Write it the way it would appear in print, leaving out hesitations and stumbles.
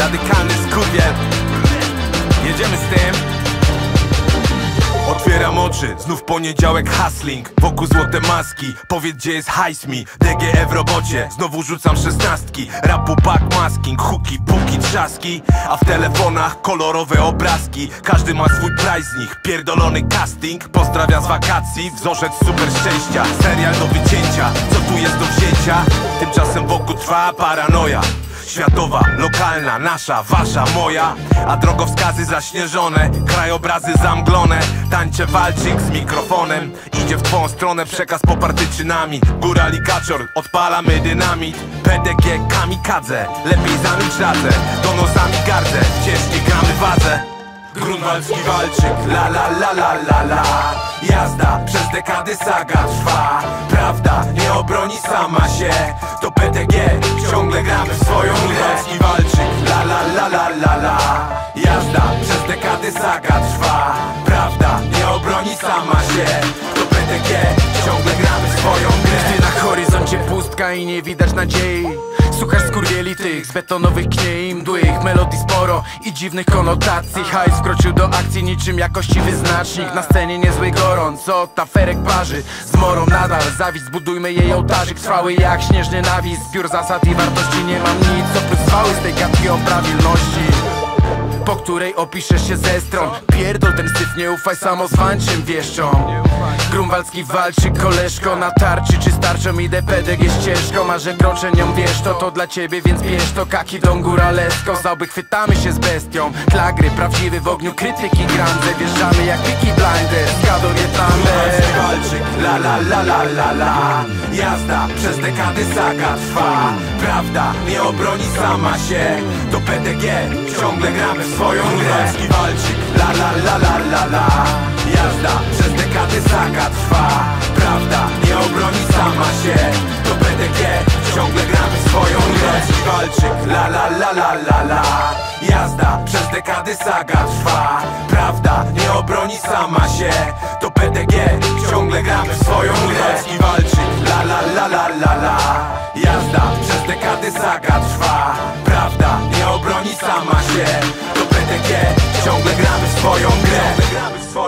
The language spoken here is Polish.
radykalny skurwiel. Jedziemy z tym. Otwieram oczy, znów poniedziałek hustling. Wokół złote maski, powiedz gdzie jest hajs mi. DGE w robocie, znowu rzucam szesnastki. Rapu backmasking, huki, puki, trzaski. A w telefonach kolorowe obrazki. Każdy ma swój price z nich, pierdolony casting. Pozdrawia z wakacji, wzorzec super szczęścia. Serial do wycięcia, co tu jest do wzięcia? Tymczasem wokół trwa paranoja. Światowa, lokalna, nasza, wasza, moja. A drogowskazy zaśnieżone, krajobrazy zamglone. Tańcze walczyk z mikrofonem. Idzie w twą stronę przekaz poparty czynami. Górali kaczor, odpalamy dynamit. PDG kamikadze, lepiej zamilcz radzę. Donosami gardzę, ciężkie gramy wadze. Grunwaldzki walczyk, la la la la la la. Jazda, przez dekady saga trwa. Prawda nie obroni sama się. To PTG, ciągle gramy w swoją grę. Grunwaldzki walczyk, la la la la la la. Jazda, przez dekady saga trwa. Prawda nie obroni sama się. To PTG, ciągle gramy w swoją grę. Gdy na horyzoncie pustka i nie widać nadziei, słuchasz skurwieli tych z betonowych kniei, mdłych melodii sporo i dziwnych konotacji. Hajs wkroczył do akcji niczym jakości wyznacznik. Na scenie niezły gorąc, od aferek parzy. Z morą nadal zawist, zbudujmy jej ołtarzyk trwały jak śnieżny nawis. Zbiór zasad i wartości, nie mam nic oprócz zwały z tej gadki o prawilności, po której opiszesz się ze stron. Pierdol ten syf, nie ufaj samozwańczym wieszczom. Grunwaldzki walczyk, koleżko na tarczy. Czy starczą idę PDG ścieżką, a że kroczę nią wiesz to dla ciebie, więc bierz to. Kaki don góralesko, załby chwytamy się z bestią. Dla gry prawdziwy w ogniu krytyki grandze. Wjeżdżamy jak Peaky Blinders, Gado nie Grunwaldzki walczyk, la la la la la la. Jazda, przez dekady saga trwa. Prawda nie obroni sama się. To PDG, ciągle gramy w swoją grę. Grunwaldzki walczyk, la la la la la la. Jazda, przez dekady saga trwa. Prawda nie obroni sama się. To PDG, ciągle gramy w swoją grę. Grunwaldzki walczyk, la la la la la la. Jazda, przez dekady saga trwa. Prawda nie obroni sama się. To PDG, ciągle gramy w swoją grę. Grunwaldzki walczyk, la la la la la la. Jazda, przez dekady saga trwa. Prawda nie obroni sama się. To PDG, ciągle gramy w swoją grę.